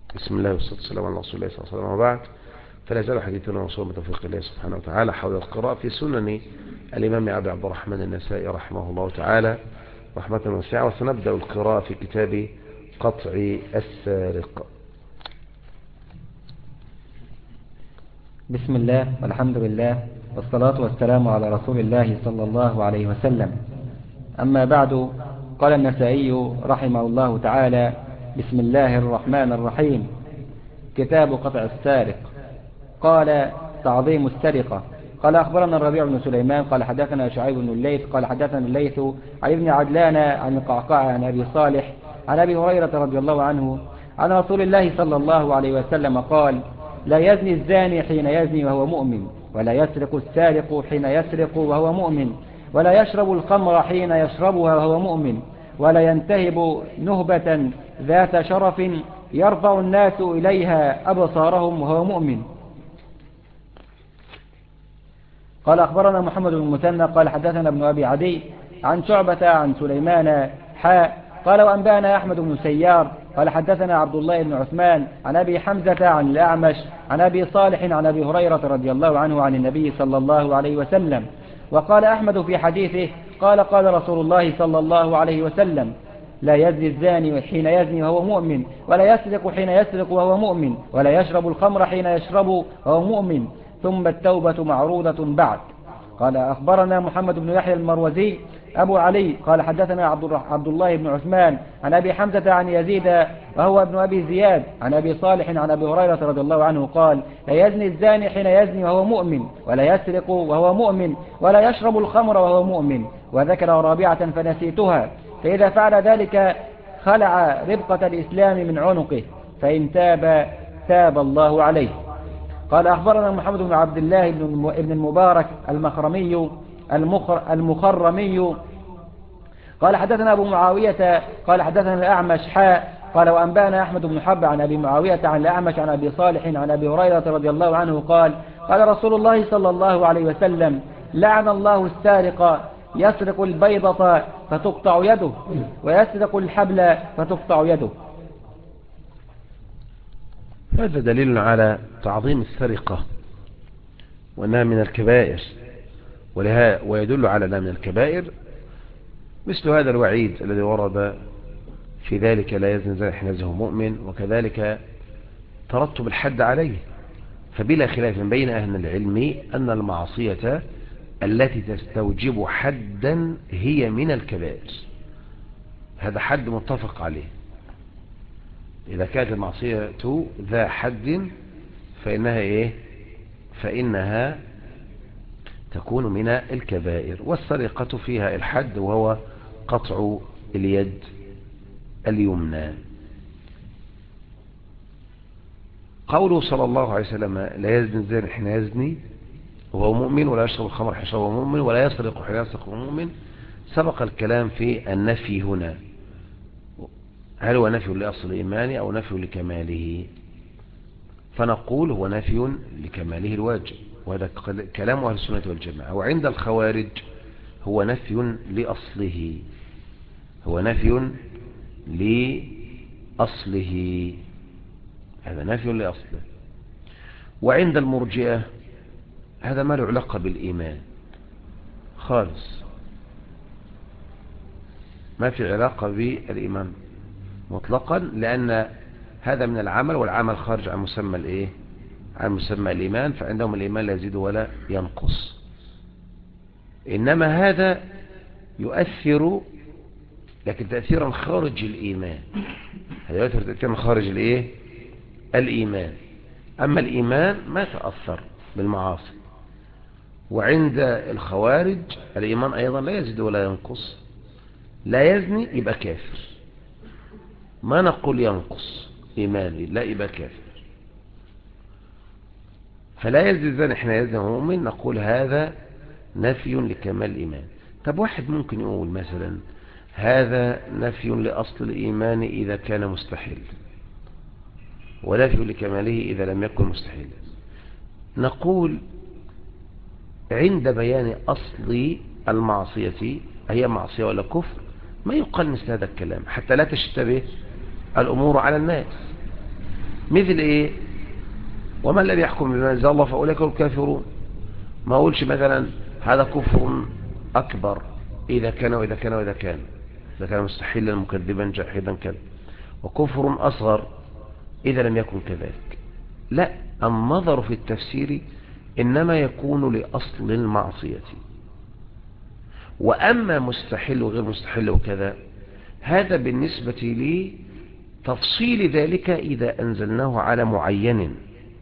بسم الله والصلاة والسلام على رسول الله صلى الله عليه وسلم، وبعد. فلا يزال حديثنا وصول من توفيق الله سبحانه وتعالى حول القراءة في سنن الإمام أبي عبد الرحمن النسائي رحمه الله تعالى رحمة واسعة. وسنبدأ القراءة في كتاب قطع السارق. بسم الله والحمد لله والصلاة والسلام على رسول الله صلى الله عليه وسلم. أما بعد، قال النسائي رحمه الله تعالى: بسم الله الرحمن الرحيم. كتاب قطع السارق. قال: تعظيم السرقة. قال: أخبرنا الربيع بن سليمان قال حدثنا شعيب بن الليث قال حدثنا الليث عن ابن عجلان عن القعقاع عن أبي صالح عن أبي هريرة رضي الله عنه عن رسول الله صلى الله عليه وسلم قال: لا يزني الزاني حين يزني وهو مؤمن، ولا يسرق السارق حين يسرق وهو مؤمن، ولا يشرب الخمر حين يشربها وهو مؤمن، ولا ينتهب نهبة ذات شرف يرفع الناس إليها أبصارهم وهو مؤمن. قال: أخبرنا محمد بن المثنى قال حدثنا ابن أبي عدي عن شعبة عن سليمان قال: وأنبانا أحمد بن سيار قال حدثنا عبد الله بن عثمان عن أبي حمزة عن الأعمش عن أبي صالح عن أبي هريرة رضي الله عنه عن النبي صلى الله عليه وسلم. وقال أحمد في حديثه: قال رسول الله صلى الله عليه وسلم: لا يزني الزاني حين يزني وهو مؤمن، ولا يسرق حين يسرق وهو مؤمن، ولا يشرب الخمر حين يشرب وهو مؤمن، ثم التوبة معروضة بعد. قال: أخبرنا محمد بن يحيى المروزي أبو علي قال حدثنا عبد الله بن عثمان عن أبي حمزة عن يزيد وهو ابن أبي زياد عن أبي صالح عن أبي هريرة رضي الله عنه قال: لا يزني الزاني حين يزني وهو مؤمن، ولا يسرق وهو مؤمن، ولا يشرب الخمر وهو مؤمن. وذكر رابعة فنسيتها: فإذا فعل ذلك خلع ربقة الإسلام من عنقه، فإن تاب الله عليه. قال: أخبرنا محمد بن عبد الله بن المبارك المخرمي قال حدثنا أبو معاوية قال حدثنا الأعمش قال: وأنبانا أحمد بن حب عن أبي معاوية عن الأعمش عن أبي صالح عن أبي هريرة رضي الله عنه قال رسول الله صلى الله عليه وسلم: لعن الله السارق، يسرق البيضة فتقطع يده، ويسرق الحبل فتقطع يده. هذا دليل على تعظيم السرقة وأنها من الكبائر، ويدل على أنها من الكبائر مثل هذا الوعيد الذي ورد في ذلك: لا يزني الزاني حين يزني وهو مؤمن، وكذلك ترتب الحد عليه. فبلا خلاف بين أهل العلم أن المعصية التي تستوجب حدا هي من الكبائر. هذا حد متفق عليه. إذا كانت المعصية ذا حد فإنها تكون من الكبائر. والسرقة فيها الحد، وهو قطع اليد اليمنى. قوله صلى الله عليه وسلم: لا يزني الزاني حين يزني وهو مؤمن، ولا يشرب الخمر حين يشرب وهو مؤمن، ولا يسرق حين يسرق وهو مؤمن. سبق الكلام في النفي هنا، هل هو نفي لأصل الإيمان أو نفي لكماله؟ فنقول هو نفي لكماله الواجب، وهذا كلام أهل السنة والجماعة. وعند الخوارج هو نفي لأصله، هذا نفي لأصله. وعند المرجئة هذا ما له علاقة بالإيمان خالص، ما في علاقة بالإيمان مطلقا، لأن هذا من العمل، والعمل خارج عن مسمى الإيمان. فعندهم الإيمان لا يزيد ولا ينقص. إنما هذا يؤثر، لكن تأثيرا خارج الإيمان. هذا يؤثر تأثيرا خارج الإيمان. أما الإيمان ما تأثر بالمعاصي. وعند الخوارج الإيمان أيضا لا يزيد ولا ينقص. لا يزني يبقى كافر، ما نقول ينقص إيماني، لا يبقى كافر. فلا يزني الزاني حين يزني وهو مؤمن، نقول هذا نفي لكمال الإيمان. طب واحد ممكن يقول مثلا: هذا نفي لأصل الإيمان إذا كان مستحيل، ونفي لكماله إذا لم يكن مستحيل. نقول عند بيان أصل المعصية، هي معصية ولا كفر، ما يقال مثل هذا الكلام حتى لا تشتبه الأمور على الناس. مثل ايه؟ ومن لم يحكم بما انزل الله فاولئك هم الكافرون. ما اقولش مثلا هذا كفر اكبر اذا كان واذا كان واذا كان، اذا كان مستحيلا مكذبا جاحدا كذا، وكفر اصغر اذا لم يكن كذلك. لا، النظر في التفسير انما يكون لاصل المعصية. واما مستحيل وغير مستحيل وكذا، هذا بالنسبة لي تفصيل ذلك إذا أنزلناه على معين.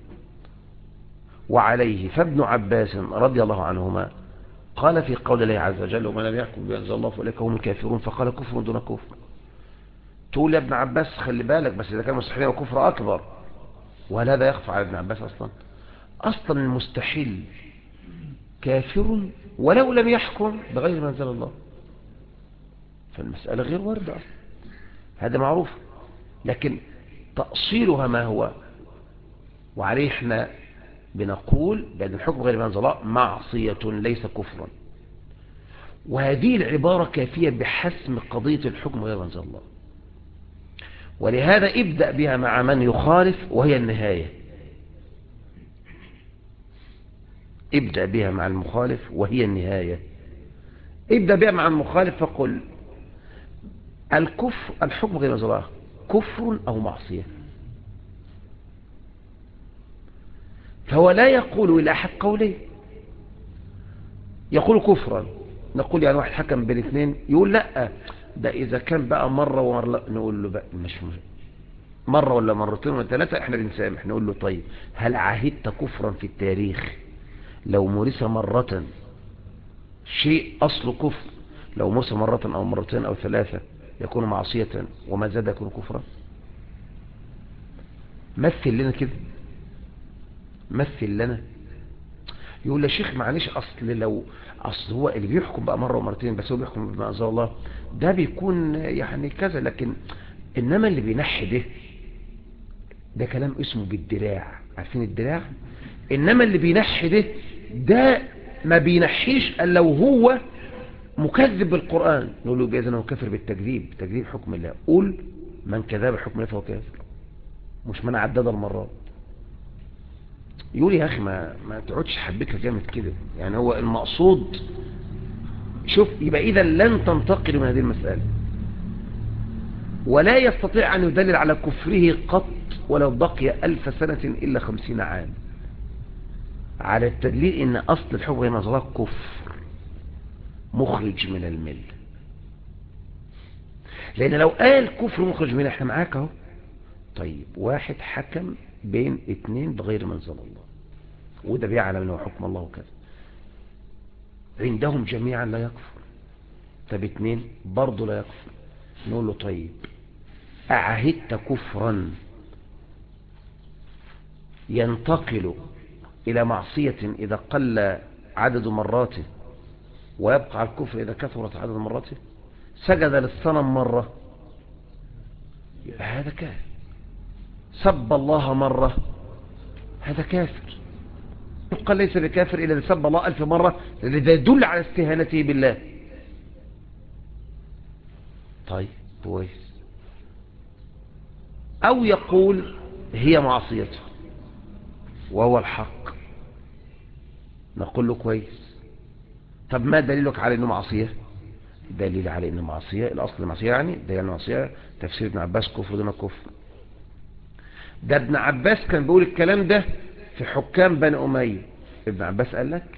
وعليه فابن عباس رضي الله عنهما قال في قول الله عز وجل ومن لم يحكم بما أنزل الله فأولئك هم الكافرون، فقال كفر دون كفر. تقول يا ابن عباس خلي بالك، بس إذا كان مستحيل وكفر أكبر، وهل هذا يخفى على ابن عباس أصلا المستحيل كافر ولو لم يحكم بغير ما أنزل الله، فالمسألة غير واردة أصلا، هذا معروف. لكن تأصيلها ما هو؟ وعليه احنا بنقول بأن الحكم غير ما أنزل الله معصية ليس كفرا، وهذه العبارة كافية بحسم قضية الحكم غير ما أنزل الله. ولهذا ابدأ بها مع من يخالف وهي النهاية، ابدأ بها مع المخالف وهي النهاية. ابدأ بها مع المخالف فقل الكفر الحكم غير ما أنزل الله كفر أو معصية، فهو لا يقول إلى أحد قولين، يقول كفرا. نقول يعني واحد حكم بين اثنين يقول لا ده إذا كان بقى مرة ومرة، نقول له بقى مش مرة ولا مرتين ولا ثلاثة احنا بنسامح. نقول له طيب هل عهدت كفرا في التاريخ لو مورس مرة شيء أصل كفر، لو مورس مرة أو مرتين أو ثلاثة يكون معصية وما زاد يكون كفرا؟ مثل لنا كده، مثل لنا. يقول يا شيخ معلش اصل هو اللي بيحكم بقى مرة ومرتين بس هو بيحكم بما انزل الله ده بيكون يعني كذا، لكن انما اللي بينحي ده كلام اسمه بالدراع، عارفين الدراع؟ انما اللي بينحي ده ما بينحيش الا لو هو مكذب بالقرآن. نقول له بإذن هو كافر بالتكذيب، تكذيب حكم الله. قول من كذب حكم الله فهو كافر، مش من عدد المرات. يقول يا أخي ما تقعدش حبكها جامد كده، يعني هو المقصود شوف. يبقى إذا لن تنتقل من هذه المسألة، ولا يستطيع أن يدلل على كفره قط ولو بقي 1000 سنة إلا 50 عام على التدليل إن أصل الحكم هنا ظلال كفر مخرج من المل. لأن لو قال كفر مخرج من، احنا معاك اهو. طيب واحد حكم بين اتنين بغير ما انزل الله، وده بيعلم انه حكم الله وكذا، عندهم جميعا لا يكفر. طب اتنين برضه لا يكفر. نقول له طيب أعهدت كفرا ينتقل إلى معصية إذا قل عدد مراته ويبقى على الكفر إذا كثرت عدد مراته؟ سجد للصنم مرة يبقى هذا كافر، سب الله مرة هذا كافر. قال ليس بكافر إلا سب الله 1000 مرة، لذا يدل على استهانته بالله. طيب كويس. أو يقول هي معصيته وهو الحق، نقول له كويس. طب ما دليلك على انه معصية؟ دليل على انه معصية الاصل معصية، يعني ده يعني معصية تفسير ابن عباس كفر دون كفر. ده ابن عباس كان بيقول الكلام ده في حكام بني أمية. ابن عباس قال لك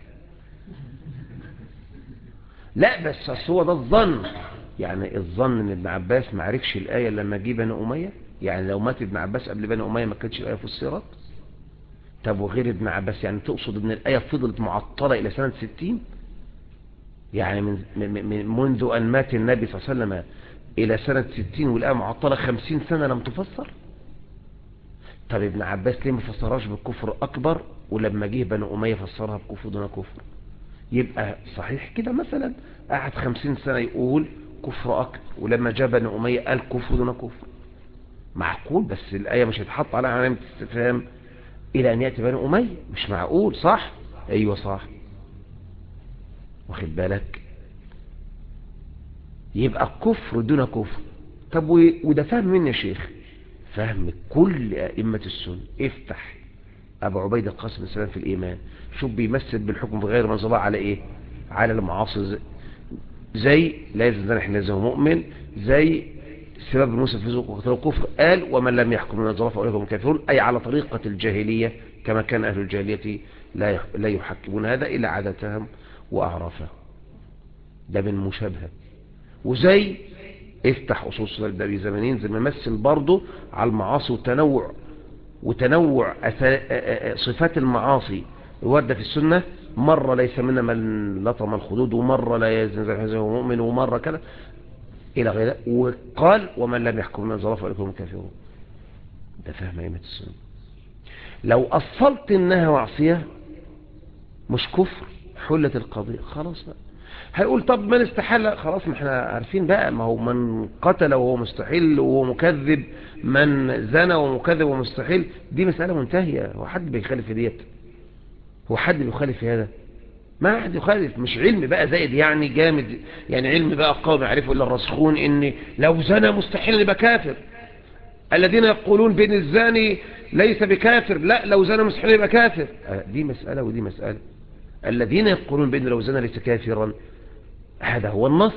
لا بس هو ده الظن، يعني الظن ان ابن عباس ما عرفش الآية لما جه بني أمية، يعني لو مات ابن عباس قبل بني أمية ما كانتش الآية فسرت. طب وغير ابن عباس يعني تقصد ان الآية فضلت معطلة الى سنة 60؟ يعني منذ ان مات النبي صلى الله عليه وسلم الى سنة 60 والآية معطلة 50 سنة لم تفسر؟ طب ابن عباس ليه ما فسرهاش بالكفر اكبر ولما جه بني أمية فسرها بكفر دون كفر؟ يبقى صحيح كده مثلا قعد 50 سنة يقول كفر اكبر، ولما جاء بني أمية قال كفر دون كفر. معقول؟ بس الآية مش هتحط عليها علامة استفهام الى ان يأتي بني أمية، مش معقول صح؟ ايوه صح. واخد بالك؟ يبقى كفر دون كفر. طب وده فهم مني يا شيخ، فهم كل أئمة السنة. افتح أبو عبيد القاسم السلام في الإيمان، شوف بيمثل بالحكم بغير ما انزل على إيه؟ على المعاصي، زي لا يزن حين يزن مؤمن، زي سبب الموسى في ذوق وقتل الكفر، قال ومن لم يحكم من الظلام فأولئك هم الكافرون، أي على طريقة الجاهلية كما كان أهل الجاهلية لا يحكمون هذا إلا عادتهم وأعرافهم. ده من مشابهة. وزي افتح أصول صلاة النبي زمانين، زي ما مثل برضه على المعاصي وتنوع صفات المعاصي الواردة في السنة. مرة ليس منا من لطم الخدود، ومرة لا يزن هو مؤمن، ومرة كذا إلى غيره. وقال ومن لم يحكم من الظلام فأولئك هم الكافرون. ده فهم أئمة السنة. لو أصلت إنها معصية مش كفر، حلت القضية خلاص بقى. هيقول طب من استحل، خلاص ما احنا عارفين بقى، ما هو من قتل وهو مستحيل وهو مكذب، من زنى ومكذب ومستحيل، دي مسألة منتهية. هو حد بيخالف في ديت؟ هو حد بيخالف في هذا؟ ما حد يخالف. مش علم بقى زائد يعني جامد، يعني علم بقى قوي يعرفه الا الراسخون ان لو زنى مستحيل يبقى كافر. الذين يقولون بين الزاني ليس بكافر، لا لو زنى مستحيل يبقى كافر. دي مسألة ودي مسألة. الذين يقولون بين لو زنى ليس كافرا، هذا هو النص.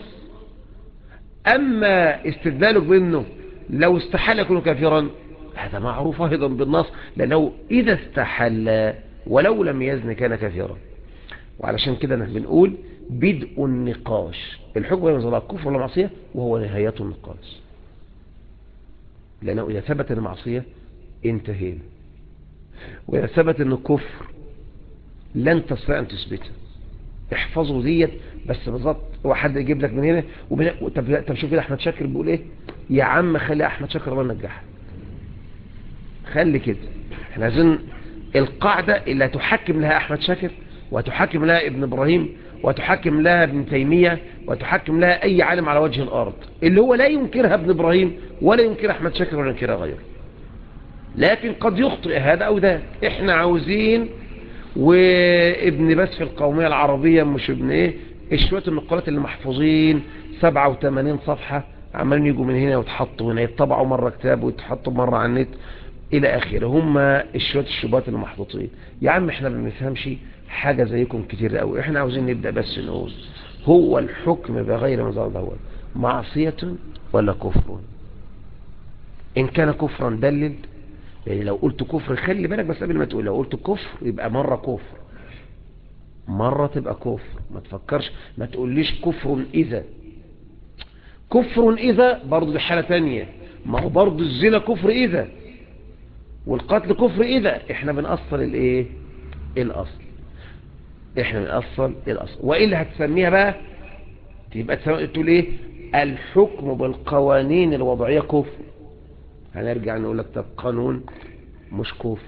أما استدلالك بأنه لو استحل يكون كافرا، هذا معروف أيضا بالنص، لأنه إذا استحل ولو لم يزن كان كافرا. وعلشان كده نحن بنقول بدء النقاش الحكم بين الظلام كفر ولا معصية، وهو نهاية النقاش. لأنه إذا ثبت المعصية انتهينا، وإذا ثبت أنه كفر لن تستطيع أن تثبته. احفظوا ديت بس بالظبط. هو حد يجيب لك من هنا طب شوف كده احمد شاكر بيقول ايه. يا عم خلي احمد شاكر الله ينجحك، خلي كده. احنا عايزين القاعده اللي هتحكم لها احمد شاكر، وهتحكم لها ابن ابراهيم، وهتحكم لها ابن تيميه، وهتحكم لها اي عالم على وجه الارض، اللي هو لا ينكرها ابن ابراهيم ولا ينكرها احمد شاكر ولا ينكرها غيره. لكن قد يخطئ هذا او ذاك. احنا عاوزين وابن بس في القومية العربية مش ابن ايه الشوية النقالات اللي محفوظين 87 صفحة عمالين يجوا من هنا ويتحطوا هنا، يتطبعوا مرة كتاب ويتحطوا مرة على النت الى اخره. هم الشوية الشبهات اللي محطوطين. يا عم احنا ما بنفهمش حاجة زيكم كتير قوي. احنا عاوزين نبدأ بس نقول هو الحكم بغير مزار الاول معصية ولا كفر؟ ان كان كفرا دلل. يعني لو قلت كفر خلي بالك بس قبل ما تقول، لو قلت كفر يبقى مرة كفر، مرة تبقى كفر. ما تفكرش، ما تقوليش كفر إذا. كفر إذا برضو دي حالة تانية. ما هو برضو الزنا كفر إذا، والقتل كفر إذا. احنا بنأصل الايه الأصل. احنا بنأصل الأصل. وإلا هتسميها بقى تبقى تقول ايه الحكم بالقوانين الوضعية كفر. هنرجع نقول لك طب قانون مش كفر،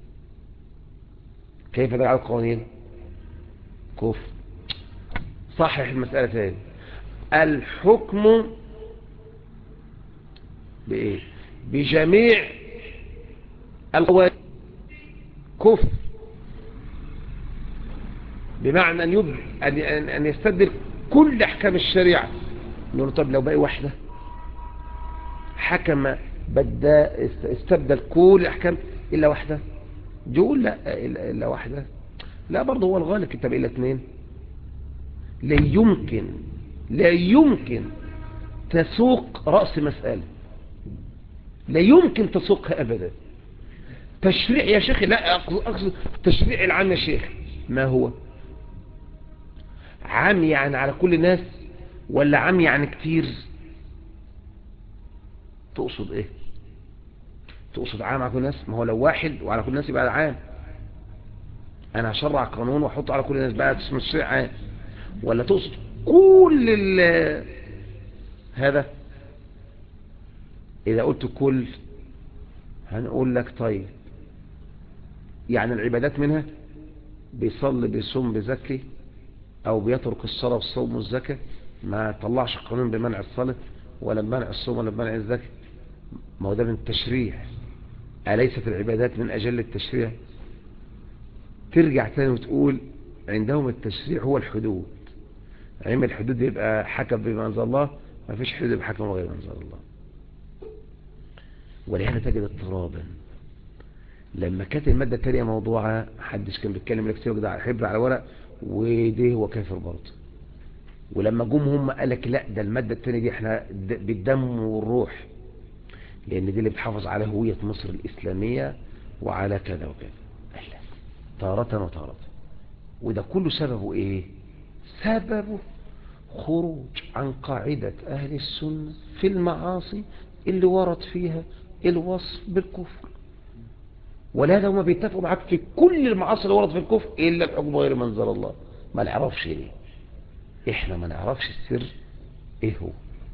كيف نرجع القوانين كفر؟ صحح المسألة تاني. الحكم بإيه بجميع القوانين كفر، بمعنى أن يستبدل كل أحكام الشريعة. نقول طب لو باقي واحدة حكم استبدل كل أحكام إلا واحدة، جول لا إلا واحدة. لا برضه هو الغالب كتاب إلا اثنين. لا يمكن تسوق رأس مسألة، لا يمكن تسوقها أبدا. تشريع يا شيخ، لا أقصد تشريع العام يا شيخ. ما هو عام يعني على كل الناس ولا عام يعني كتير؟ تقصد ايه؟ تقصد عام على كل الناس؟ ما هو لو واحد وعلى كل الناس يبقى عام. انا هشرع قانون واحطه على كل الناس بقى اسمه تشريع عام، ولا تقصد كل هذا؟ اذا قلت كل هنقول لك طيب يعني العبادات منها بيصلي بيصوم بيزكي او بيترك الصلاة والصوم والزكاة، ما طلعش قانون بمنع الصلاة ولا بمنع الصوم ولا بمنع الزكاة. ما هو ده من التشريع. أليست العبادات من أجل التشريع؟ ترجع تاني وتقول عندهم التشريع هو الحدود. علم الحدود يبقى حكم بما أنزل الله، ما فيش حدود يبقى حكم غير ما أنزل الله. ولهذا تجد اضطرابا. لما كانت المادة التانية موضوعة محدش كان بيتكلم لك سيبك ده حبر على ورق وده هو كافر برضه. ولما جم هم قالك لا ده المادة التانية دي احنا بالدم والروح، لان دي اللي بتحافظ على هوية مصر الإسلامية وعلى كذا وكذا. ألا تارة وتارة. وده كله سببه ايه؟ سببه خروج عن قاعدة أهل السنة في المعاصي اللي ورد فيها الوصف بالكفر. ولهذا هما بيتفقوا معاك في كل المعاصي اللي ورد في الكفر إلا الحكم غير ما انزل الله. ما نعرفش ليه؟ احنا ما نعرفش السر ايه هو.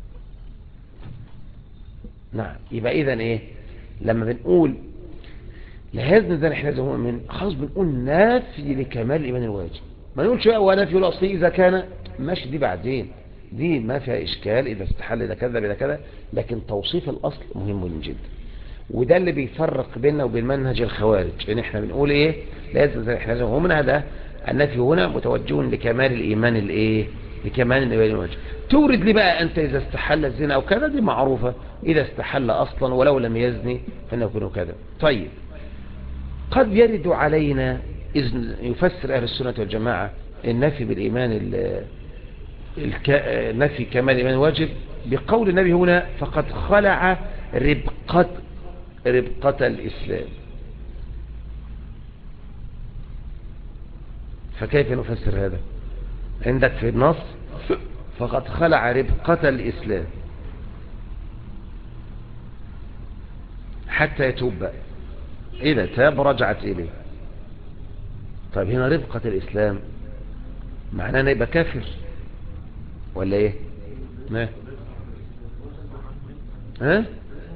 نعم. يبقى اذا ايه لما بنقول لهذا ده احنا زي مؤمن خلاص بنقول نافي لكمال الايمان الواجب. ما نقولش بقى ونافي الاصلي اذا كان ماشي، دي بعدين دي ما فيها اشكال اذا استحل اذا كذا اذا كذا، لكن توصيف الاصل مهم جدا. وده اللي بيفرق بيننا وبين منهج الخوارج، ان احنا بنقول ايه لازم احنا زي مؤمن هذا النفي هنا متوجه لكمال الايمان الايه، لكمال الايمان الواجب. تورد لي بقى انت اذا استحل الزنا او كذا، دي معروفه، اذا استحل اصلا ولو لم يزني فانه يكون كذا. طيب قد يرد علينا إذن يفسر أهل السنة والجماعة النفي بالإيمان نفي كمال الإيمان واجب بقول النبي هنا فقد خلع ربقة الإسلام. فكيف نفسر هذا؟ عندك في النص فقد خلع ربقة الإسلام حتى يتوب بقى. إذا تاب رجعت إليه. طيب هنا ربقة الإسلام معناه أنه يبقى كافر ولا إيه؟ ما ها؟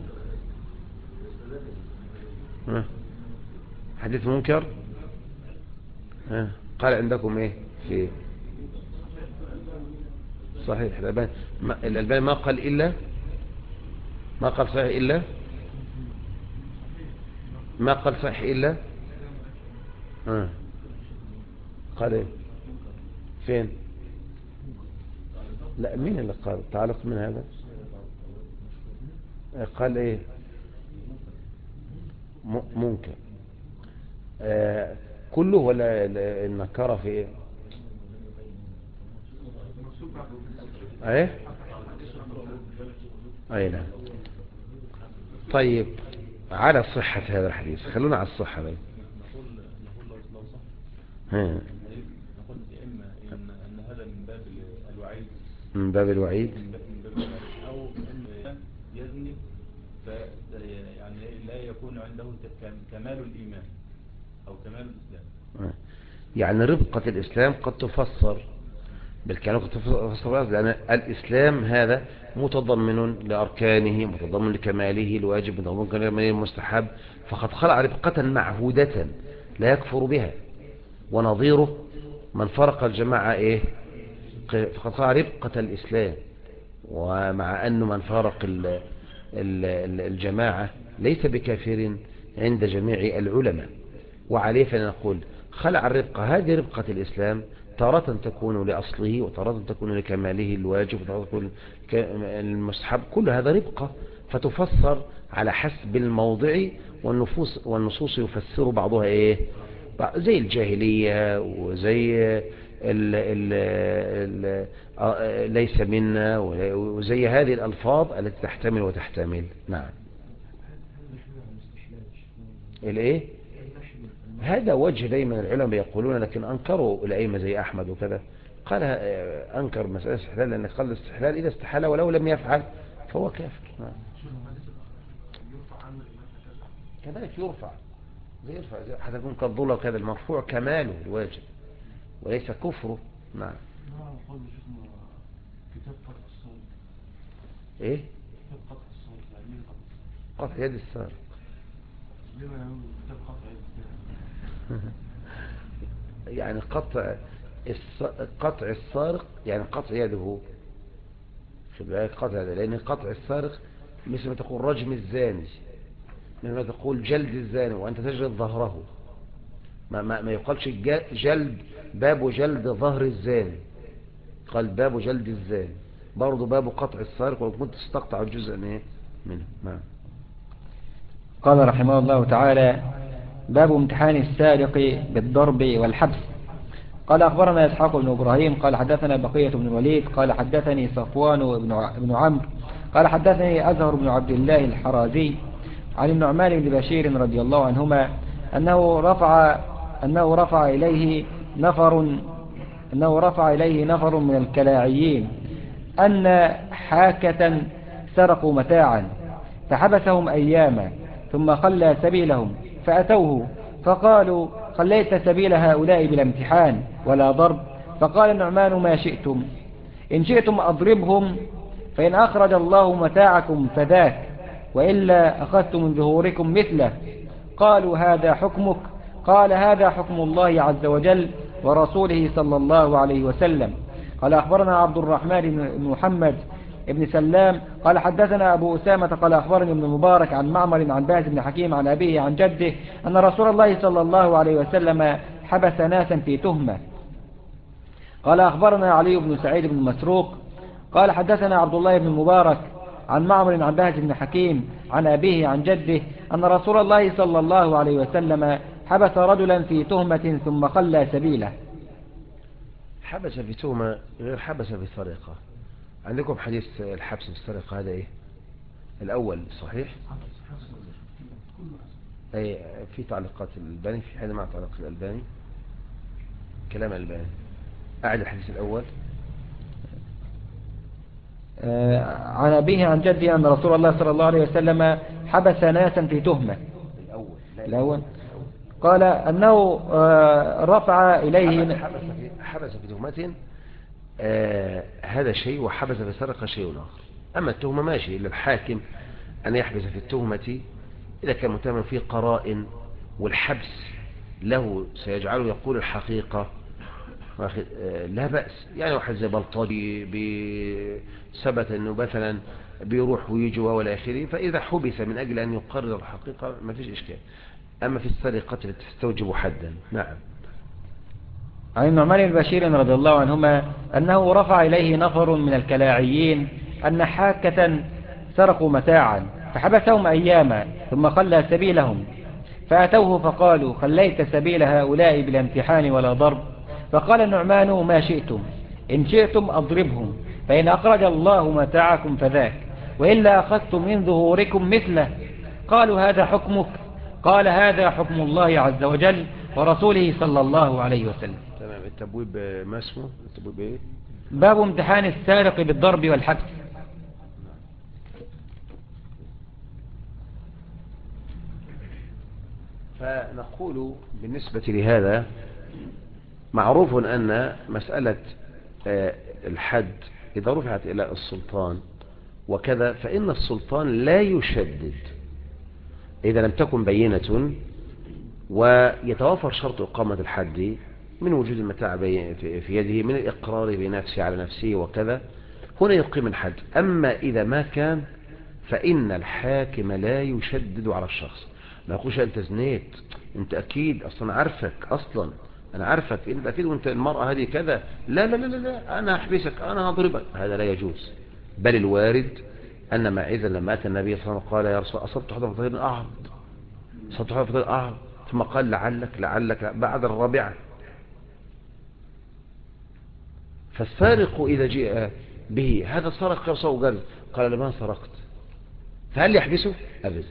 ها؟ حديث منكر. ها؟ قال عندكم إيه في صحيح الألباني ما قال إلا ما قال صحيح إلا ما قال صحيح إلا ها؟ قال إيه فين؟ لا مين اللي قال تعلق من هذا؟ قال إيه منكر كله ولا النكارة في إيه؟ ايه اي نعم. طيب على صحة هذا الحديث خلونا على الصحة بقى. ها. نقول يا إما إن هذا من باب الوعيد، من باب الوعيد أو إن يزني يعني لا يكون عنده كمال الإيمان أو كمال الإسلام. يعني ربقة الإسلام قد تفسر بالكلام، قد تفسر لأن الإسلام هذا متضمن لأركانه، متضمن لكماله الواجب، متضمن لكماله المستحب. فقد خلع ربقة معهودة لا يكفر بها. ونظيره من فرق الجماعة إيه؟ فقد خلع ربقة الإسلام. ومع أنه من فارق الجماعة ليس بكافر عند جميع العلماء. وعليه فنقول خلع الربقة. هذه ربقة الإسلام تارة تكون لأصله، وتارة تكون لكماله الواجب، وتارة تكون المستحب. كل هذا ربقة فتفسر على حسب الموضع. والنصوص يفسر بعضها إيه؟ زي الجاهلية وزي ال ال ال ليس منا، وزي هذه الألفاظ التي تحتمل وتحتمل. نعم. الايه هذا وجه دايما العلماء يقولون، لكن أنكروا الأئمة زي أحمد وكذا. قال أنكر مسألة الاستحلال لأن قال الاستحلال إذا استحل ولو لم يفعل فهو كافر. نعم. كذلك يرفع زي حتى يكون قد ظل كذا المرفوع كماله الواجب وليس كفره. نعم. ايه كتاب قطع الصارق يعني ايه قطع يد السارق؟ لما يقول كتاب قطع يد يعني قطع السارق يعني قطع يده. في بالك قطع يده، لان قطع السارق مثل ما تقول رجم الزاني، مثل ما تقول جلد الزاني وانت تجلد ظهره. ما يقالش جلد باب جلد ظهر الزاني، قال باب جلد الزاني. برضه باب قطع السارق وكنت تستقطع جزءا ايه منه. نعم. قال رحمه الله تعالى: باب امتحان السارق بالضرب والحبس. قال أخبرنا إسحاق بن إبراهيم قال حدثنا بقية بن الوليد قال حدثني صفوان بن عمرو قال حدثني أزهر بن عبد الله الحرازي عن النعمان بن بشير رضي الله عنهما أنه رفع إليه نفر من الكلاعيين أن حاكة سرقوا متاعا فحبسهم أياما ثم خلى سبيلهم فأتوه فقالوا: خليت سبيل هؤلاء بلا امتحان ولا ضرب؟ فقال النعمان: ما شئتم، إن شئتم أضربهم، فإن أخرج الله متاعكم فذاك، وإلا أخذت من ظهوركم مثله. قالوا: هذا حكمك؟ قال: هذا حكم الله عز وجل ورسوله صلى الله عليه وسلم. قال أخبرنا عبد الرحمن بن محمد ابن سلام قال حدثنا أبو أسامة قال أخبرني ابن المبارك عن معمر عن باز بن حكيم عن أبيه عن جده أن رسول الله صلى الله عليه وسلم حبس ناسا في تهمة. قال أخبرنا علي بن سعيد بن مسروق قال حدثنا عبد الله بن المبارك عن معمر عن باز بن حكيم عن أبيه عن جده أن رسول الله صلى الله عليه وسلم حبس رجلا في تهمة ثم خلى سبيله. حبس في تهمة غير حبس في سرقة. عندكم حديث الحبس في السرقة هذا ايه؟ الأول صحيح؟ أي في تعليقات الألباني، في حين مع تعليق الألباني كلام الألباني. أعد الحديث الأول. عن أبيه عن جده أن رسول الله صلى الله عليه وسلم حبس ناسا في تهمة. الأول قال أنه رفع إليه حبس في تهمة، هذا شيء، وحبس في سرقة شيء آخر. أما التهمة ماشي، إلا الحاكم أن يحبس في التهمة إذا كان متهما فيه قرائن، والحبس له سيجعله يقول الحقيقة لا بأس. يعني واحد زي بلطجي ثبت أنه مثلا بيروح ويجي ولا آخره، فإذا حبس من أجل أن يقرر الحقيقة ما فيش إشكال. أما في السرقة التي تستوجب حدا. نعم. عن النعمان بن بشير رضي الله عنهما أنه رفع إليه نفر من الكلاعيين أن حاكة سرقوا متاعا فحبسهم أياما ثم خلى سبيلهم فأتوه فقالوا: خليت سبيل هؤلاء بلا امتحان ولا ضرب؟ فقال النعمان: ما شئتم، إن شئتم أضربهم، فإن أخرج الله متاعكم فذاك، وإلا أخذت من ظهوركم مثله. قالوا: هذا حكمك؟ قال: هذا حكم الله عز وجل ورسوله صلى الله عليه وسلم. تمام. التبويب ما اسمه؟ التبويب ايه؟ باب امتحان السارق بالضرب والحبس. فنقول بالنسبة لهذا معروف أن مسألة الحد إذا رفعت إلى السلطان وكذا، فإن السلطان لا يشدد إذا لم تكن بينة ويتوافر شرط إقامة الحد من وجود المتاع في يده، من الإقرار بنفسه على نفسه وكذا، هنا يقيم الحد. أما إذا ما كان فإن الحاكم لا يشدد على الشخص. ما يقولش أنت زنيت، أنت أكيد أصلا عارفك، أصلا أنا عارفك أنت أكيد، وأنت المرأة هذه كذا، لا لا لا لا أنا أحبسك، أنا هضربك. هذا لا يجوز. بل الوارد أن معاذ لما أتى النبي صلى الله عليه وسلم قال: يا رسول أصبت حدا فطير أعرض، أصبت حدا فطير أعرض، ثم قال: لعلك بعد الرابعة. فالسارق إذا جاء به هذا سرق يرصه جلد، قال: لما سرقت، فهل يحبسه؟ أبدا.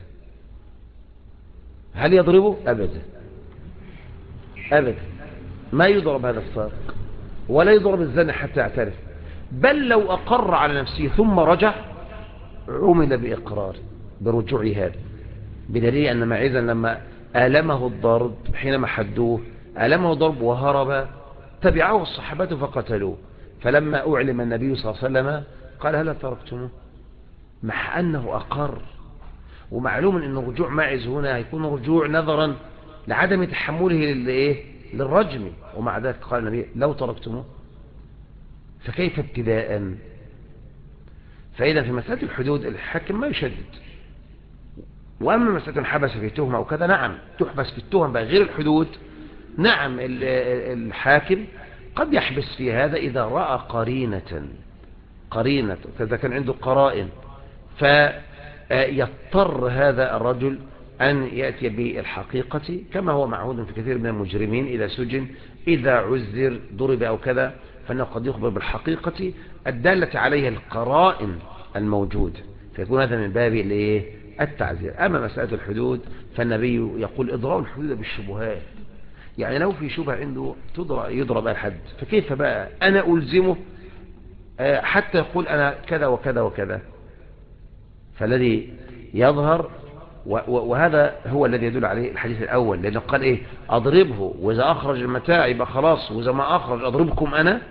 هل يضربه؟ أبدا أبدا. ما يضرب هذا السارق ولا يضرب الزاني حتى يعترف، بل لو أقر على نفسه ثم رجع عمل بإقرار برجوع هذا، بدليل أن معيزا لما آلمه الضرب حينما حدوه آلمه ضرب وهرب، تبعه الصحابة فقتلوه. فلما أعلم النبي صلى الله عليه وسلم قال: هل تركتموه؟ مع أنه أقر، ومعلوم أن رجوع ماعز هنا هيكون رجوع نظرا لعدم تحمله للرجم، ومع ذلك قال النبي: لو تركتموه فكيف ابتداء؟ فإذا في مسألة الحدود الحاكم ما يشدد. وأما مسألة حبس في تهمة أو كذا، نعم تحبس في التهم بقى غير الحدود. نعم الحاكم قد يحبس في هذا إذا رأى قرينة كذا، كان عنده قرائن، فيضطر هذا الرجل أن يأتي بالحقيقة كما هو معهود في كثير من المجرمين إذا سجن إذا عذر ضرب أو كذا، فإنه قد يخبر بالحقيقة الدالة عليها القرائن الموجودة، فيكون هذا من باب التعزير. أما مسألة الحدود فالنبي يقول اضربوا الحدود بالشبهات، يعني لو في شبهة عنده يضرب الحد، فكيف بقى أنا ألزمه حتى يقول أنا كذا وكذا وكذا؟ فالذي يظهر وهذا هو الذي يدل عليه الحديث الأول، لأنه قال إيه؟ أضربه، وإذا أخرج المتاع يبقى خلاص، وإذا ما أخرج أضربكم أنا.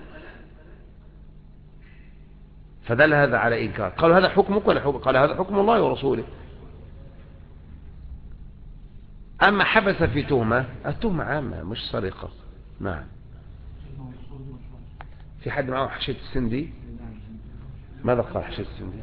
فدل هذا على إنكار. قالوا هذا حكمك ولا حكم؟ قال هذا حكم الله ورسوله. أما حبس في تهمة، التهمة عامة مش سرقة. نعم. في حد معه حشية السندي؟ ماذا قال حشية السندي؟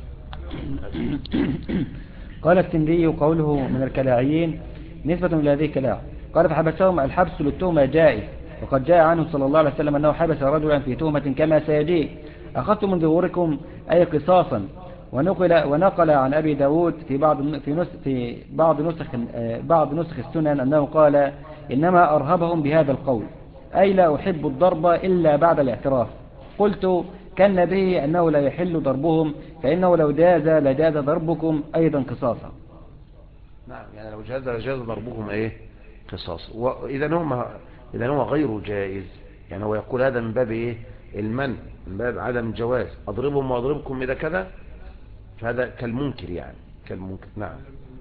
قال التندي قوله من الكلاعيين نسبة إلى هذه الكلاع. قال فحبسهم الحبس للتهمة جائز، وقد جاء عنه صلى الله عليه وسلم أنه حبس رجلا في تهمة كما سيجيء. أخذت من ظهوركم أي قصاصا. ونقل عن أبي داود في بعض نسخ السنن أنه قال إنما أرهبهم بهذا القول، أي لا أحب الضرب إلا بعد الاعتراف. قلت كان به أنه لا يحل ضربهم، فإنه لو جاز لجاز ضربكم أيضا قصاصا. نعم، يعني لو جاز لجاز ضربكم قصاصا. إذا هو غير جائز، يعني هو يقول هذا من باب المنع، من باب عدم الجواز. أضربهم وأضربكم إذا كذا، فهذا كالمنكر، يعني كالمنكر. نعم.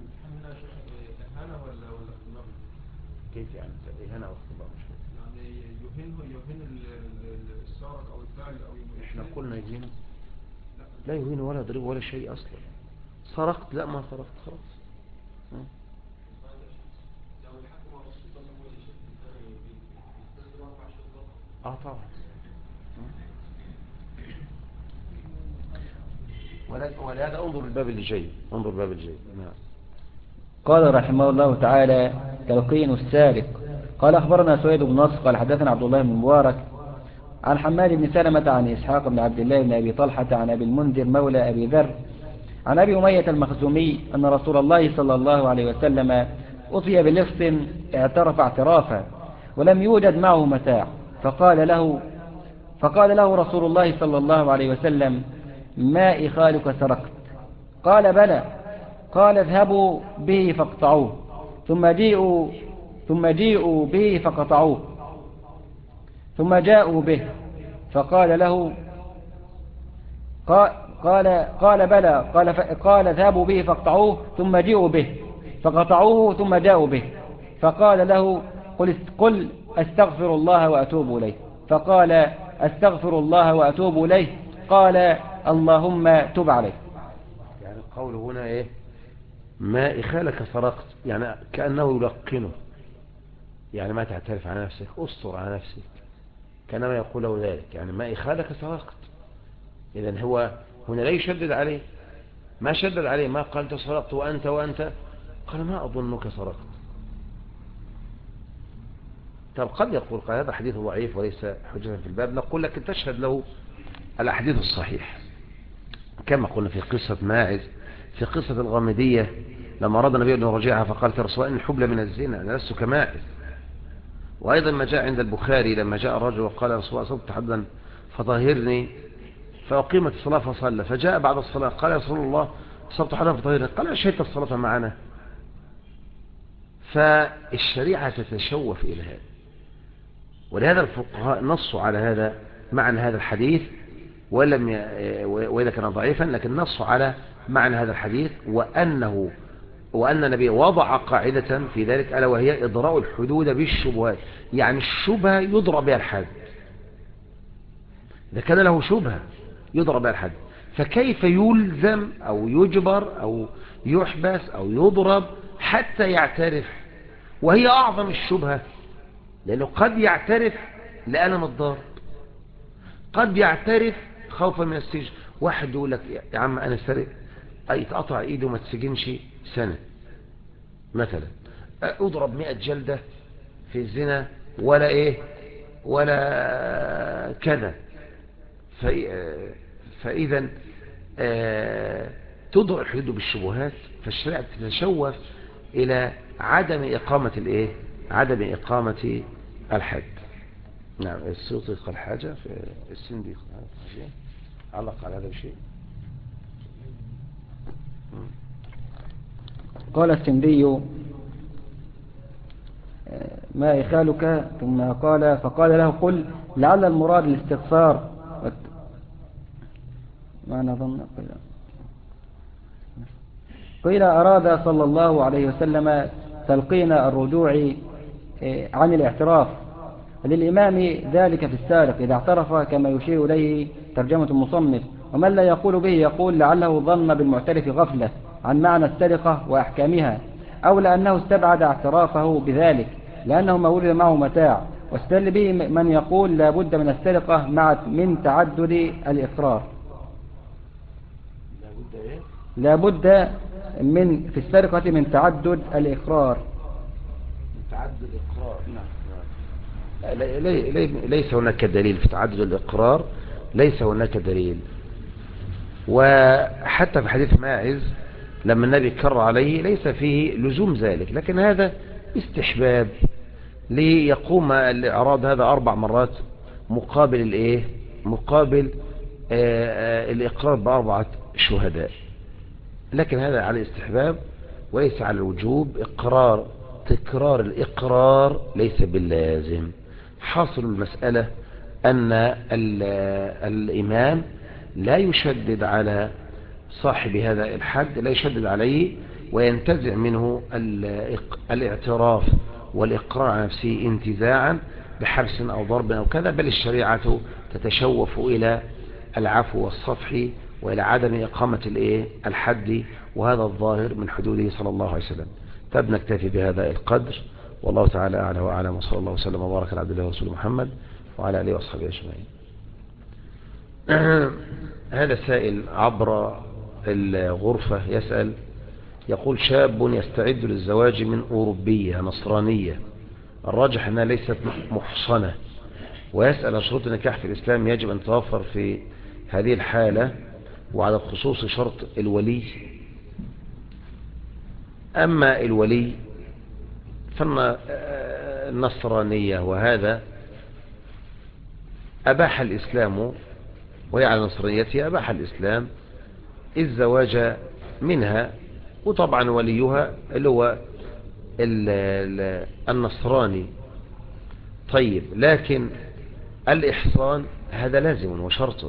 كيف يعني إهانة واختبار؟ مش يعني يهين السارق او الفاعل او احنا قلنا يهين؟ لا يهين ولا يضرب ولا شيء اصلا. سرقت؟ لا ما سرقت، خلاص. طبعا. ولهذا انظر الباب اللي جاي، انظر الباب اللي جاي. نعم. قال رحمه الله تعالى تلقين السارق. قال أخبرنا سويد بن نصر قال حدثنا عبد الله بن مبارك عن حماد بن سلمة عن إسحاق بن عبد الله بن أبي طلحة عن أبي المنذر مولى أبي ذر عن أبي أمية المخزومي أن رسول الله صلى الله عليه وسلم أتي بلص اعترف اعترافا ولم يوجد معه متاع، فقال له رسول الله صلى الله عليه وسلم ما إخالك سرقت؟ قال بلى. قال اذهبوا به فاقطعوه. ثم جيءوا به فقطعوه. ثم جاءوا به فقال له قال بلى. قال اذهبوا به فاقطعوه. ثم جيءوا به فقطعوه. ثم جاءوا به فقال له قل استغفر الله وأتوب إليه. فقال استغفر الله وأتوب إليه. قال اللهم تب عليه. يعني القول هنا ما إخالك سرقت، يعني كأنه يلقنه، يعني ما تعترف على نفسك، أسطر على نفسك، كانما يقول له ذلك، يعني ما إخالك سرقت. إذن هو هنا لا يشدد عليه، ما شدد عليه، ما قال أنت سرقت وأنت قال ما أظنك سرقت. طب قد يقول قال هذا حديث ضعيف وليس حجة في الباب، نقول لك تشهد له الأحاديث الصحيح، كما قلنا في قصة ماعز، في قصة الغامدية لما أراد النبي أن يرجعها فقالت يا رسول الله إن الحبل من الزنا، أنا لست كماعز. وأيضا ما جاء عند البخاري لما جاء الرجل وقال يا رسول الله أصبت حدا فطهرني، فأقيمت الصلاة فصلى، فجاء بعد الصلاة قال يا رسول الله أصبت حدا فطهرني، قال أشهدت الصلاة معنا. فالشريعة تتشوف إلى هذا، ولهذا الفقهاء نصوا على هذا معنى هذا الحديث، وإذا كان ضعيفا لكن نصوا على معنى هذا الحديث، وأن النبي وضع قاعدة في ذلك ألا وهي إضراء الحدود بالشبهات، يعني الشبهة يضرب بها الحد، إذا كان له شبهة يضرب بها الحد، فكيف يلزم أو يجبر أو يحبس أو يضرب حتى يعترف؟ وهي أعظم الشبهة، لأنه قد يعترف لألم الضرب، قد يعترف خوفا من السجن. واحد يقول لك يا عم أنا سرق، يتقطع إيده وما تسجنش سنة مثلا، أضرب 100 جلدة في الزنا ولا كذا. فإذا تضرب الحدود بالشبهات، فالشريعة تتشوف إلى عدم إقامة الإيه؟ عدم إقامة الحد. نعم. السيوطي قال حاجة في السندي قال حاجة علق على هذا الشيء. قال السندي ما إخالك، ثم قال فقال له قل لعل المراد الاستغفار ما نظن قيل أراد صلى الله عليه وسلم تلقين الرجوع عن الاعتراف للإمام ذلك في السارق إذا اعترف، كما يشير إليه ترجمة المصنف. ومن لا يقول به يقول لعله ظن بالمعترف غفلة عن معنى السرقة وأحكامها، أو لأنه استبعد اعترافه بذلك لأنه ما ولد معه متاع. واستدل به من يقول لا بد من السرقة من تعدد الإقرار. لا بد من في السرقة من تعدد الإقرار. تعدد الإقرار. نعم. ليس هناك دليل في تعدد الإقرار، ليس هناك دليل. وحتى في حديث ماعز لما النبي كرر عليه ليس فيه لزوم ذلك، لكن هذا استحباب ليقوم الإعراض هذا 4 مرات مقابل الإيه؟ مقابل الإقرار ب4 شهداء. لكن هذا على الاستحباب وليس على الوجوب. تكرار الإقرار ليس باللازم. حاصل المسألة أن الإمام لا يشدد على صاحب هذا الحد، لا يشدد عليه وينتزع منه الاعتراف والإقرار على نفسه انتزاعا بحبس أو ضرب أو كذا، بل الشريعة تتشوف إلى العفو والصفح وإلى عدم إقامة الحد، وهذا الظاهر من حدوده صلى الله عليه وسلم. نكتفي بهذا القدر، والله تعالى أعلى وأعلم، وصلى الله وسلم وبارك على عبد الله ورسوله محمد وعلى آله وأصحابه أجمعين. هذا سائل عبر الغرفة يسأل يقول شاب يستعد للزواج من أوروبية نصرانية، الراجح أنها ليست محصنة، ويسأل شروط النكاح في الإسلام يجب أن توفر في هذه الحالة، وعلى الخصوص شرط الولي. أما الولي فالنصرانية وهذا أباح الإسلام، وهي على نصرانيتها أباح الإسلام الزواج منها، وطبعا وليها اللي هو النصراني. طيب، لكن الإحصان هذا لازم وشرط،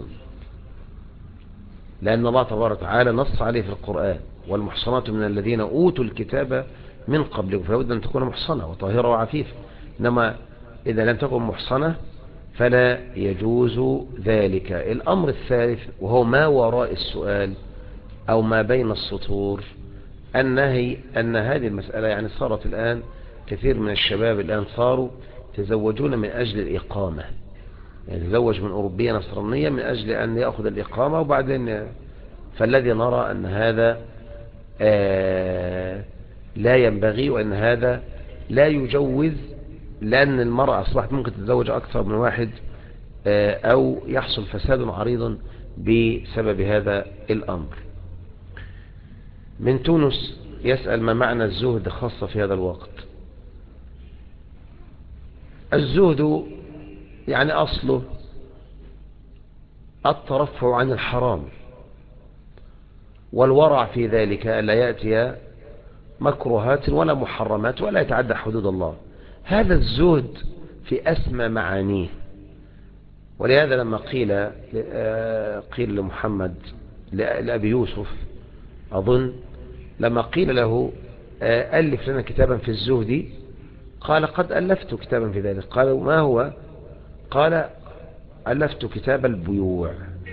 لأن الله تبارك وتعالى نص عليه في القرآن والمحصنات من الذين أوتوا الكتاب من قبلكم، فلا بد أن تكون محصنة وطاهرة وعفيفة. إنما إذا لم تكن محصنة فلا يجوز ذلك. الأمر الثالث وهو ما وراء السؤال أو ما بين السطور، النهي أن هذه المسألة يعني صارت الآن كثير من الشباب الآن صاروا يتزوجون من أجل الإقامة، يعني يتزوج من أوروبية نصرانية من أجل أن يأخذ الإقامة، وبعدين فالذي نرى أن هذا لا ينبغي، وأن هذا لا يجوز، لأن المرأة أصبحت ممكن تتزوج أكثر من واحد، أو يحصل فساد عريض بسبب هذا الأمر. من تونس يسأل ما معنى الزهد خاصة في هذا الوقت. الزهد يعني أصله الترفع عن الحرام، والورع في ذلك لا يأتي مكروهات ولا محرمات ولا يتعدى حدود الله. هذا الزهد في أسمى معانيه. ولهذا لما قيل لمحمد لأبي يوسف أظن، لما قيل له ألف لنا كتابا في الزهد، قال قد ألفت كتابا في ذلك. قالوا ما هو؟ قال ألفت كتاب البيوع.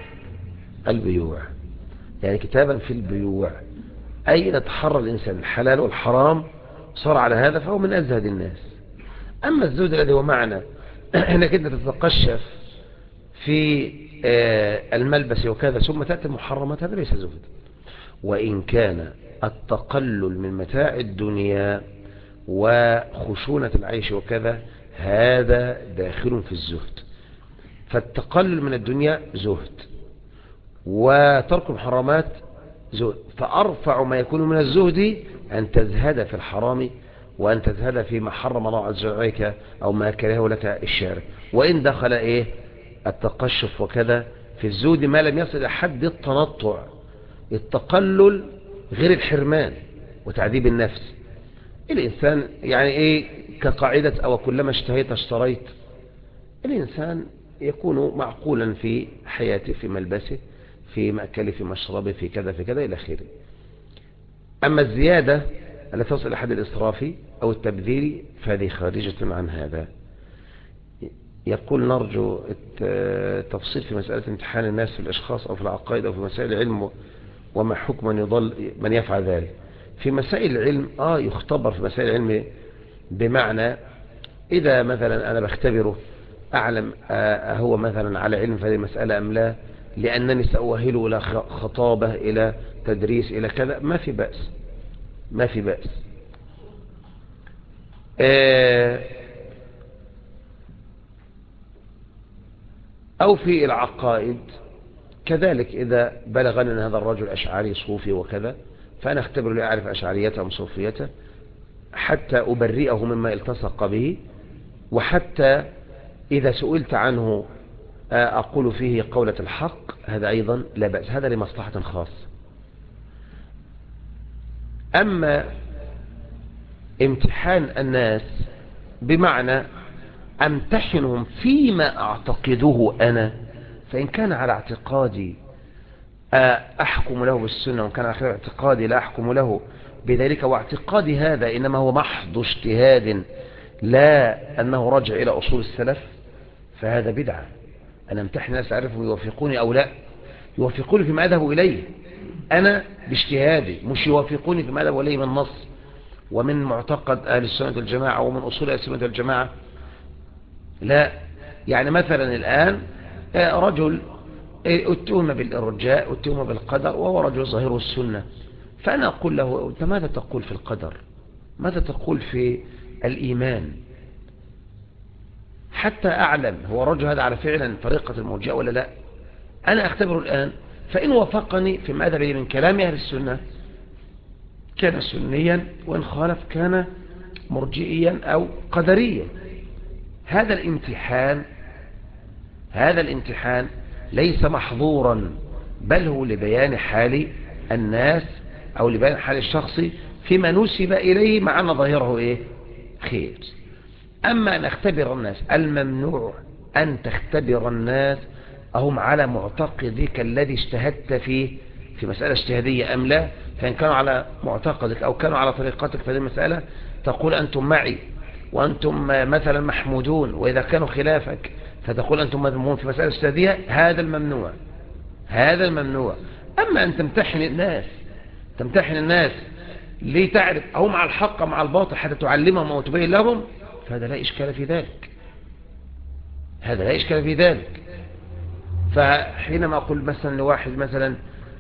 يعني كتابا في البيوع، أي نتحرى الإنسان الحلال والحرام، صار على هذا فهو من أزهد الناس. أما الزهد الذي هو معنى أنك أنت تتقشف في الملبس وكذا ثم تأتي المحرمات، هذا ليس زهد. وإن كان التقلل من متاع الدنيا وخشونة العيش وكذا هذا داخل في الزهد. فالتقلل من الدنيا زهد، وترك المحرمات زهد. فأرفع ما يكون من الزهد أن تزهد في الحرام وأن تزهد فيما حرم الله عز وجل عليك أو ما كرهه لك الشارع، وإن دخل إيه التقشف وكذا في الزهد ما لم يصل إلى حد التنطع. التقلل غير الحرمان وتعذيب النفس. الإنسان يعني إيه كقاعدة أو كلما اشتهيت اشتريت. الإنسان يكون معقولا في حياته، في ملبسه، في مأكله، في مشربه، في كذا في كذا إلى آخره. أما الزيادة التي تصل إلى حد الإسراف أو التبذير فهذه خارجة عن هذا. يقول نرجو التفصيل في مسألة امتحان الناس في الأشخاص أو في العقائد أو في مسائل العلم، وما حكم من يضل من يفعل ذلك. في مسائل العلم يختبر في مسائل العلم، بمعنى إذا مثلا أنا بختبره أعلم هو مثلا على علم في هذه المسألة أم لا، لأنني سأؤهله إلى خطابة، إلى تدريس، إلى كذا، ما في بأس، ما في بأس. أو في العقائد كذلك، إذا بلغني أن هذا الرجل أشعري صوفي وكذا، فأنا أختبر لأعرف أشعريته أم صوفيته حتى أبرئه مما التصق به، وحتى إذا سئلت عنه أقول فيه قولة الحق، هذا أيضا لا بأس، هذا لمصلحة خاصة. أما امتحان الناس بمعنى أمتحنهم فيما أعتقده أنا، فإن كان على اعتقادي أحكم له بالسنة، وإن كان على خلاف اعتقادي لا أحكم له بذلك، واعتقادي هذا إنما هو محض اجتهاد لا أنه رجع إلى أصول السلف، فهذا بدعة. أنا امتحن الناس أعرفهم يوافقوني أو لا، يوافقوني فيما أذهب إليه أنا باجتهادي، مش يوافقوني فيما أذهب إليه من نص ومن معتقد أهل السنة والجماعة ومن أصول أهل السنة والجماعة. لا، يعني مثلا الآن رجل اتهم بالإرجاء، اتهم بالقدر، وهو رجل ظاهره السنة، فأنا أقول له أنت ماذا تقول في القدر؟ ماذا تقول في الإيمان؟ حتى أعلم هو رجل هذا على فعلا طريقة المرجئة ولا لا. أنا أختبره الآن، فإن وافقني في ماذا بي من كلام أهل السنة كان سنيا، وإن خالف كان مرجئيا أو قدريا. هذا الامتحان ليس محظورا، بل هو لبيان حال الناس أو لبيان حال الشخص فيما نسب إليه، مع أن ظاهره إيه؟ خير. أما أن اختبر الناس، الممنوع أن تختبر الناس أهم على معتقدك الذي اجتهدت فيه في مسألة اجتهادية أم لا. فإن كانوا على معتقدك أو كانوا على طريقتك في هذه المسألة تقول أنتم معي وأنتم مثلا محمودون، وإذا كانوا خلافك فتقول أنتم مذمومون في مسألة اجتهادية. هذا الممنوع، هذا الممنوع. أما أن تمتحن الناس لتعرف أو مع الحق مع الباطل حتى تعلمهم أو تبين لهم، فهذا لا إشكال في ذلك، هذا لا إشكال في ذلك. فحينما أقول مثلا لواحد مثلا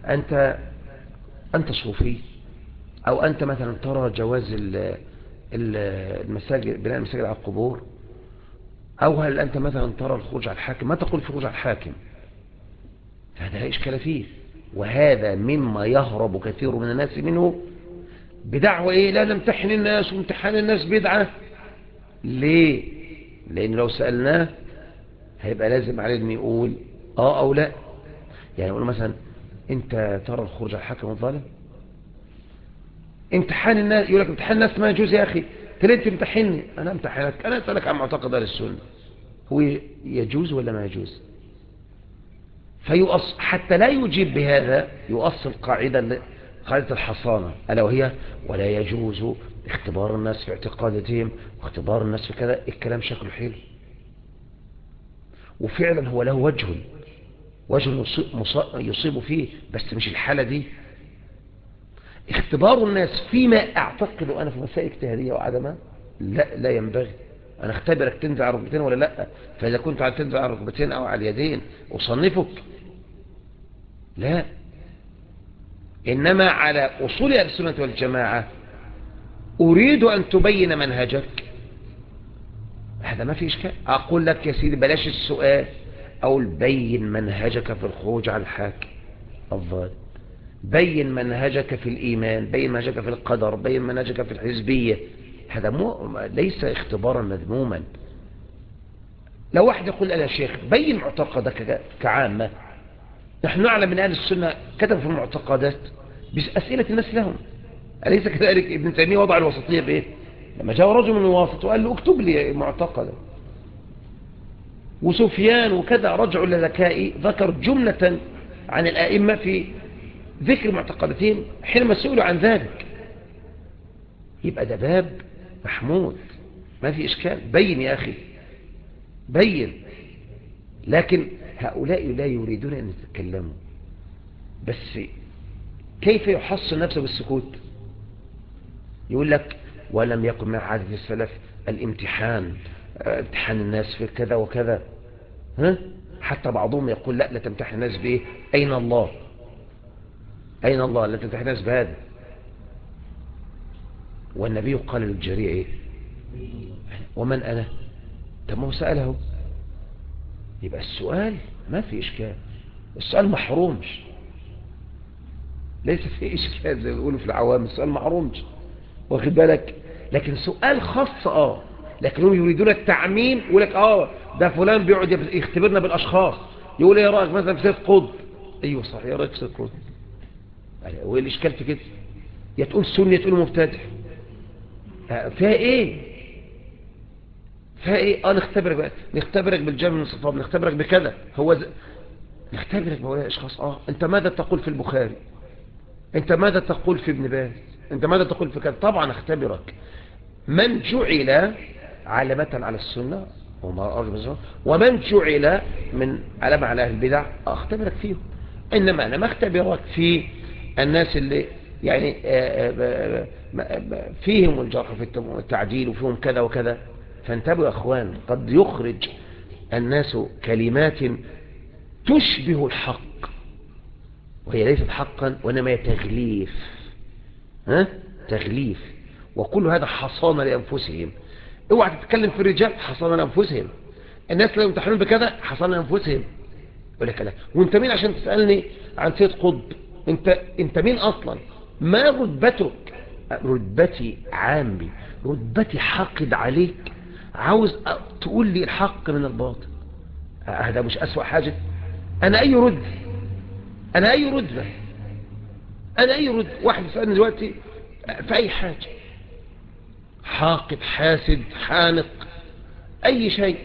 أنت صوفي، أو أنت مثلا ترى جواز المساجد، بناء المساجد على القبور، أو هل أنت مثلا ترى الخروج على الحاكم، ما تقول الخروج على الحاكم، هذا لا إشكال فيه. وهذا مما يهرب كثير من الناس منه بدعوة إيه؟ لا نمتحن الناس، وامتحان الناس بدعة. ليه؟ لأن لو سألناه هيبقى لازم عليه أن يقول أو لا. يعني يقول مثلا أنت ترى الخروج على الحاكم الظالم؟ امتحان الناس، يقول لك امتحان الناس ما يجوز يا أخي، تلين تمتحني، أنا امتحنك، أنا أسألك عن معتقد أهل السنة، هو يجوز ولا ما يجوز؟ حتى لا يجيب بهذا يؤصل قاعدة الحصانة، ألا وهي ولا يجوز اختبار الناس في اعتقاداتهم واختبار الناس في كذا. الكلام شكله حلو، وفعلا هو له وجه يصيب فيه، بس مش الحالة دي. اختبار الناس فيما اعتقد أنا في مسائل اجتهادية وعدمها لا ينبغي. أنا اختبرك تنزع على ركبتين ولا لا، فإذا كنت على تنزع على ركبتين أو على اليدين أصنفك، لا. إنما على أصول أهل السنة والجماعة أريد أن تبين منهجك، هذا ما في إشكال. أقول لك يا سيدي بلاش السؤال، أو بين منهجك في الخروج على الحاكم الظالم، بين منهجك في الإيمان، بين منهجك في القدر، بين منهجك في الحزبية. هذا ليس اختبارا مذموما. لو واحد يقول يا شيخ بين معتقدك كعامة، نحن نعلم من أهل السنة كتبوا في المعتقدات بأسئلة الناس لهم، أليس كذلك؟ ابن تيمية وضع الوسطية بإيه؟ لما جاء رجل من الواسط وقال له اكتب لي معتقدا، وسفيان وكذا رجعوا لذكائي ذكر جملة عن الآئمة في ذكر معتقداتهم حينما سئلوا عن ذلك. يبقى ده باب محمود، ما في إشكال، بين يا أخي بين. لكن هؤلاء لا يريدون أن يتكلموا، بس كيف يحصن نفسه بالسكوت؟ يقول لك ولم يكن من عادة السلف الامتحان، امتحان الناس في كذا وكذا. ها؟ حتى بعضهم يقول لا تمتحن الناس بإيه؟ أين الله؟ أين الله؟ لا تمتحن الناس بهذا. والنبي قال للجريء إيه؟ ومن أنا؟ طب ما هو سأله. يبقى السؤال ما في إشكال، السؤال محرومش، ليس في إشكال زي ما بيقولوا في العوام، السؤال محرومش، واخد بالك؟ لكن سؤال خاص لكن هم يريدون التعميم. يقول لك ده فلان بيقعد يختبرنا بالاشخاص، يقول ايه رايك مثلا في سيد قطب؟ ايوه صح، ايه رايك في سيد قطب؟ وايه الاشكال في كده؟ يا تقول سني يا تقول مبتدع، فيها ايه؟ فيها ايه؟ نختبرك بقى، نختبرك بالجامع من الصفات، نختبرك بكذا، نختبرك بهؤلاء الاشخاص. انت ماذا تقول في البخاري؟ انت ماذا تقول في ابن باز؟ انت ماذا تقول في كذا؟ طبعا اختبرك. من جعل علامة على السنة ومن جعل من علامة على أهل البدع اختبرك فيهم. إنما أنا ما اختبرك في الناس اللي يعني فيهم الجرح في التعديل وفيهم كذا وكذا. فانتبهوا يا أخوان، قد يخرج الناس كلمات تشبه الحق وهي ليست حقا، وإنما هي تغليف. تغليف، وكل هذا حصانة لأنفسهم. اوعى تتكلم في الرجال، حصانة لأنفسهم. الناس لو يمتحنون بكذا حصانة لأنفسهم. يقول لك لا، وانت مين عشان تسألني عن سيد قطب؟ انت مين اصلا؟ ما رتبتك؟ رتبتي عامي، رتبتي حاقد عليك، عاوز تقول لي الحق من الباطل. هذا مش أسوأ حاجة؟ انا اي رتبة؟ انا اي رتبة؟ انا اي رتبة؟ واحد يسألني دلوقتي في اي حاجة، حاقد حاسد حانق اي شيء،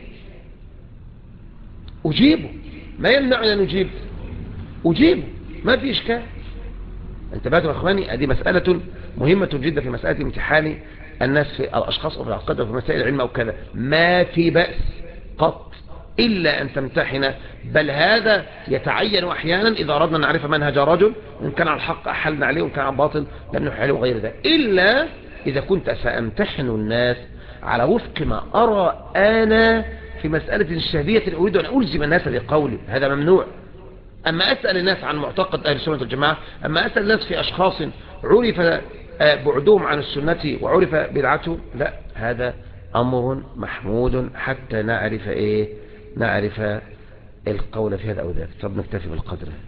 اجيبه، ما يمنع ان اجيبه، ما في اشكال. انتبهتوا يا اخواني؟ هذه مسألة مهمة جدا في مسألة امتحان الناس في الاشخاص او في العقيدة وفي مسائل العلم او كذا. ما في بأس قط إلا أن تمتحن، بل هذا يتعين أحيانا إذا أردنا أن نعرف منهج رجل، إن كان على الحق أحلنا عليه وإن كان على الباطل لم نحل عليه وغير ذلك، إلا إذا كنت سأمتحن الناس على وفق ما أرى أنا في مسألة شهادية أريد أن ألزم الناس بقولي، هذا ممنوع. أما أسأل الناس عن معتقد أهل السنة والجماعة، أما أسأل الناس في أشخاص عرف بعدهم عن السنة وعرف بدعته، لا، هذا أمر محمود حتى نعرف نعرف القول في هذا أو ذاك. طب نكتفي بالقدر.